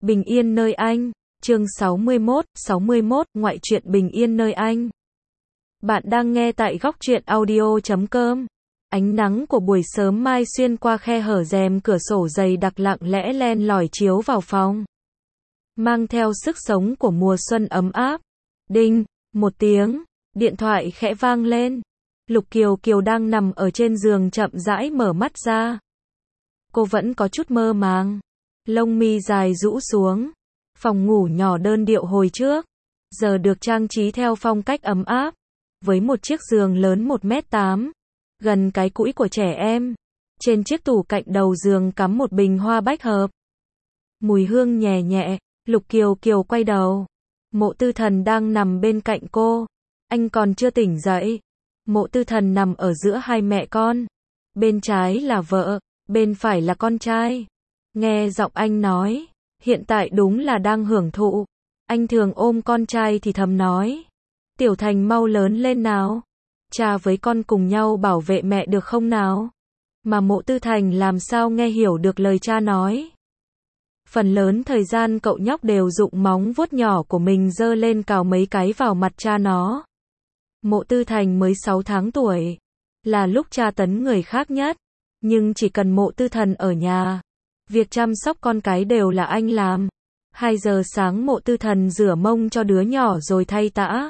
Bình yên nơi anh. Chương 61, ngoại truyện bình yên nơi anh. Bạn đang nghe tại góc truyện audio.com. Ánh nắng của buổi sớm mai xuyên qua khe hở rèm cửa sổ dày đặc lặng lẽ len lỏi chiếu vào phòng. Mang theo sức sống của mùa xuân ấm áp. Đinh, một tiếng, điện thoại khẽ vang lên. Lục Kiều Kiều đang nằm ở trên giường chậm rãi mở mắt ra. Cô vẫn có chút mơ màng. Lông mi dài rũ xuống. Phòng ngủ nhỏ đơn điệu hồi trước, giờ được trang trí theo phong cách ấm áp, với một chiếc giường lớn 1m8, gần cái cũi của trẻ em. Trên chiếc tủ cạnh đầu giường cắm một bình hoa bách hợp. Mùi hương nhẹ nhẹ, Lục Kiều Kiều quay đầu. Mộ Tư Thần đang nằm bên cạnh cô. Anh còn chưa tỉnh dậy. Mộ Tư Thần nằm ở giữa hai mẹ con. Bên trái là vợ, bên phải là con trai. Nghe giọng anh nói, hiện tại đúng là đang hưởng thụ. Anh thường ôm con trai thì thầm nói, Tiểu Thành mau lớn lên nào. Cha với con cùng nhau bảo vệ mẹ được không nào? Mà Mộ Tư Thành làm sao nghe hiểu được lời cha nói. Phần lớn thời gian cậu nhóc đều dụng móng vuốt nhỏ của mình giơ lên cào mấy cái vào mặt cha nó. Mộ Tư Thành mới 6 tháng tuổi, là lúc tra tấn người khác nhất. Nhưng chỉ cần Mộ Tư Thần ở nhà, việc chăm sóc con cái đều là anh làm. 2 giờ sáng Mộ Tư Thần rửa mông cho đứa nhỏ rồi thay tã.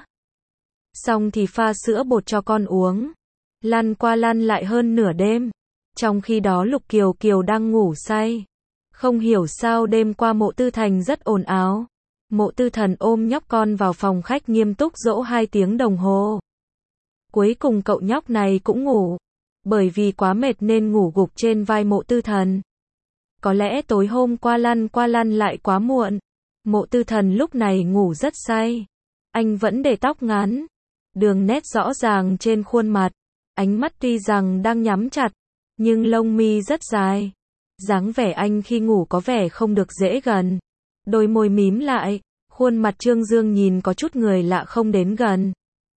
Xong thì pha sữa bột cho con uống. Lăn qua lăn lại hơn nửa đêm. Trong khi đó Lục Kiều Kiều đang ngủ say. Không hiểu sao đêm qua Mộ Tư Thành rất ồn ào. Mộ Tư Thần ôm nhóc con vào phòng khách nghiêm túc dỗ 2 tiếng đồng hồ. Cuối cùng cậu nhóc này cũng ngủ. Bởi vì quá mệt nên ngủ gục trên vai Mộ Tư Thần. Có lẽ tối hôm qua lăn lại quá muộn. Mộ Tư Thần lúc này ngủ rất say. Anh vẫn để tóc ngắn. Đường nét rõ ràng trên khuôn mặt. Ánh mắt tuy rằng đang nhắm chặt, nhưng lông mi rất dài. Dáng vẻ anh khi ngủ có vẻ không được dễ gần. Đôi môi mím lại, khuôn mặt trương dương nhìn có chút người lạ không đến gần.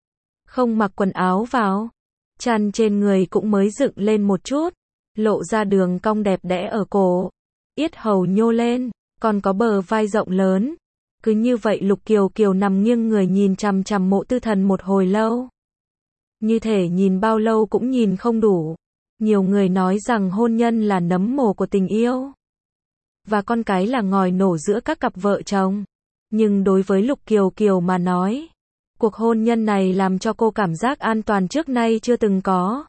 Không mặc quần áo vào. Chăn trên người cũng mới dựng lên một chút, lộ ra đường cong đẹp đẽ ở cổ. Yết hầu nhô lên, còn có bờ vai rộng lớn. Cứ như vậy Lục Kiều Kiều nằm nghiêng người nhìn chằm chằm Mộ Tư Thần một hồi lâu. Như thể nhìn bao lâu cũng nhìn không đủ. Nhiều người nói rằng hôn nhân là nấm mồ của tình yêu. Và con cái là ngòi nổ giữa các cặp vợ chồng. Nhưng đối với Lục Kiều Kiều mà nói, cuộc hôn nhân này làm cho cô cảm giác an toàn trước nay chưa từng có.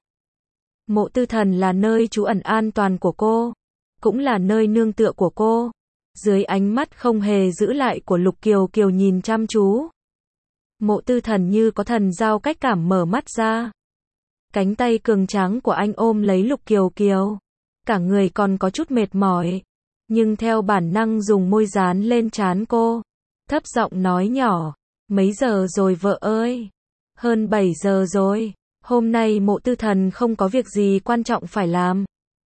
Mộ Tư Thần là nơi trú ẩn an toàn của cô, cũng là nơi nương tựa của cô. Dưới ánh mắt không hề giữ lại của Lục Kiều Kiều nhìn chăm chú, Mộ Tư Thần như có thần giao cách cảm mở mắt ra. Cánh tay cường tráng của anh ôm lấy Lục Kiều Kiều. Cả người còn có chút mệt mỏi, nhưng theo bản năng dùng môi dán lên trán cô. Thấp giọng nói nhỏ, mấy giờ rồi vợ ơi? Hơn 7 giờ rồi. Hôm nay Mộ Tư Thần không có việc gì quan trọng phải làm.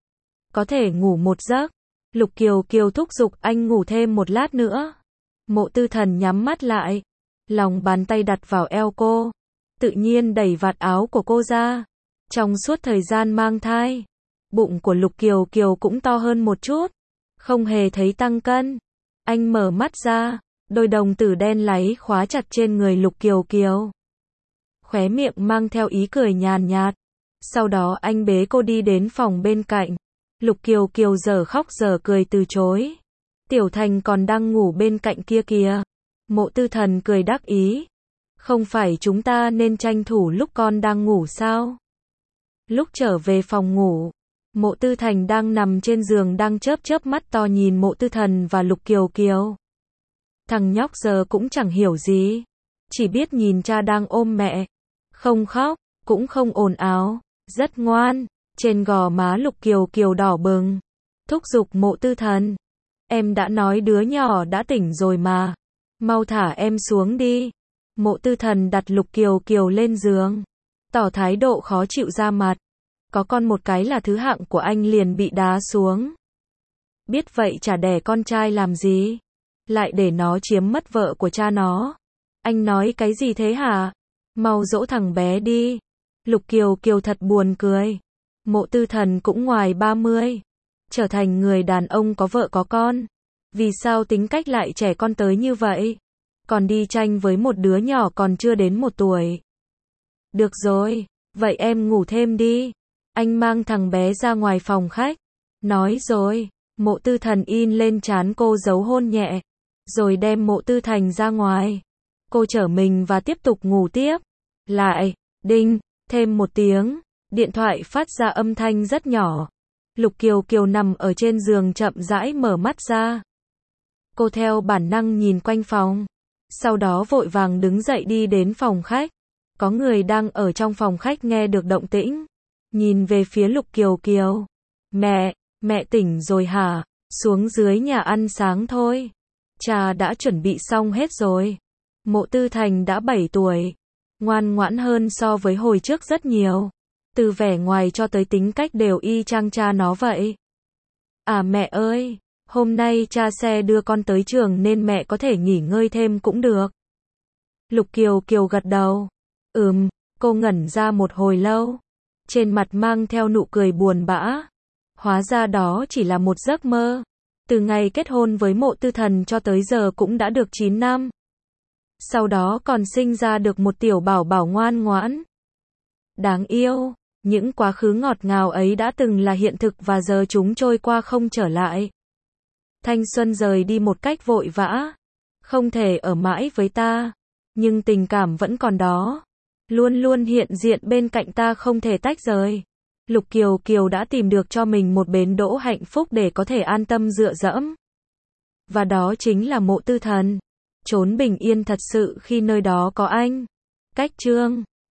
Có thể ngủ một giấc. Lục Kiều Kiều thúc giục anh ngủ thêm một lát nữa. Mộ Tư Thần nhắm mắt lại. Lòng bàn tay đặt vào eo cô. Tự nhiên đẩy vạt áo của cô ra. Trong suốt thời gian mang thai, bụng của Lục Kiều Kiều cũng to hơn một chút. Không hề thấy tăng cân. Anh mở mắt ra. Đôi đồng tử đen láy khóa chặt trên người Lục Kiều Kiều. Khóe miệng mang theo ý cười nhàn nhạt. Sau đó anh bế cô đi đến phòng bên cạnh. Lục Kiều Kiều giờ khóc giờ cười từ chối. Tiểu Thành còn đang ngủ bên cạnh kia kìa. Mộ Tư Thần cười đắc ý. Không phải chúng ta nên tranh thủ lúc con đang ngủ sao? Lúc trở về phòng ngủ, Mộ Tư Thành đang nằm trên giường đang chớp mắt to nhìn Mộ Tư Thần và Lục Kiều Kiều. Thằng nhóc giờ cũng chẳng hiểu gì, chỉ biết nhìn cha đang ôm mẹ. Không khóc, cũng không ồn ào, rất ngoan. Trên gò má Lục Kiều Kiều đỏ bừng. Thúc giục Mộ Tư Thần. Em đã nói đứa nhỏ đã tỉnh rồi mà. Mau thả em xuống đi. Mộ Tư Thần đặt Lục Kiều Kiều lên giường, tỏ thái độ khó chịu ra mặt. Có con một cái là thứ hạng của anh liền bị đá xuống. Biết vậy chả đẻ con trai làm gì? Lại để nó chiếm mất vợ của cha nó. Anh nói cái gì thế hả? Mau dỗ thằng bé đi. Lục Kiều Kiều thật buồn cười. Mộ Tư Thần cũng ngoài 30. Trở thành người đàn ông có vợ có con. Vì sao tính cách lại trẻ con tới như vậy? Còn đi tranh với một đứa nhỏ còn chưa đến 1 tuổi. Được rồi, vậy em ngủ thêm đi. Anh mang thằng bé ra ngoài phòng khách. Nói rồi, Mộ Tư Thần in lên trán cô dấu hôn nhẹ. Rồi đem Mộ Tư Thành ra ngoài. Cô trở mình và tiếp tục ngủ tiếp. Lại, đinh, thêm một tiếng. Điện thoại phát ra âm thanh rất nhỏ. Lục Kiều Kiều nằm ở trên giường chậm rãi mở mắt ra. Cô theo bản năng nhìn quanh phòng. Sau đó vội vàng đứng dậy đi đến phòng khách. Có người đang ở trong phòng khách nghe được động tĩnh. Nhìn về phía Lục Kiều Kiều. Mẹ tỉnh rồi hả? Xuống dưới nhà ăn sáng thôi. Trà đã chuẩn bị xong hết rồi. Mộ Tư Thành đã 7 tuổi. Ngoan ngoãn hơn so với hồi trước rất nhiều. Từ vẻ ngoài cho tới tính cách đều y chang cha nó vậy. À mẹ ơi, hôm nay cha xe đưa con tới trường nên mẹ có thể nghỉ ngơi thêm cũng được. Lục Kiều Kiều gật đầu. Cô ngẩn ra một hồi lâu. Trên mặt mang theo nụ cười buồn bã. Hóa ra đó chỉ là một giấc mơ. Từ ngày kết hôn với Mộ Tư Thần cho tới giờ cũng đã được 9 năm. Sau đó còn sinh ra được một tiểu bảo bảo ngoan ngoãn. Đáng yêu. Những quá khứ ngọt ngào ấy đã từng là hiện thực và giờ chúng trôi qua không trở lại. Thanh xuân rời đi một cách vội vã. Không thể ở mãi với ta. Nhưng tình cảm vẫn còn đó. Luôn luôn hiện diện bên cạnh ta không thể tách rời. Lục Kiều Kiều đã tìm được cho mình một bến đỗ hạnh phúc để có thể an tâm dựa dẫm. Và đó chính là Mộ Tư Thần. Chốn bình yên thật sự khi nơi đó có anh. Cách chương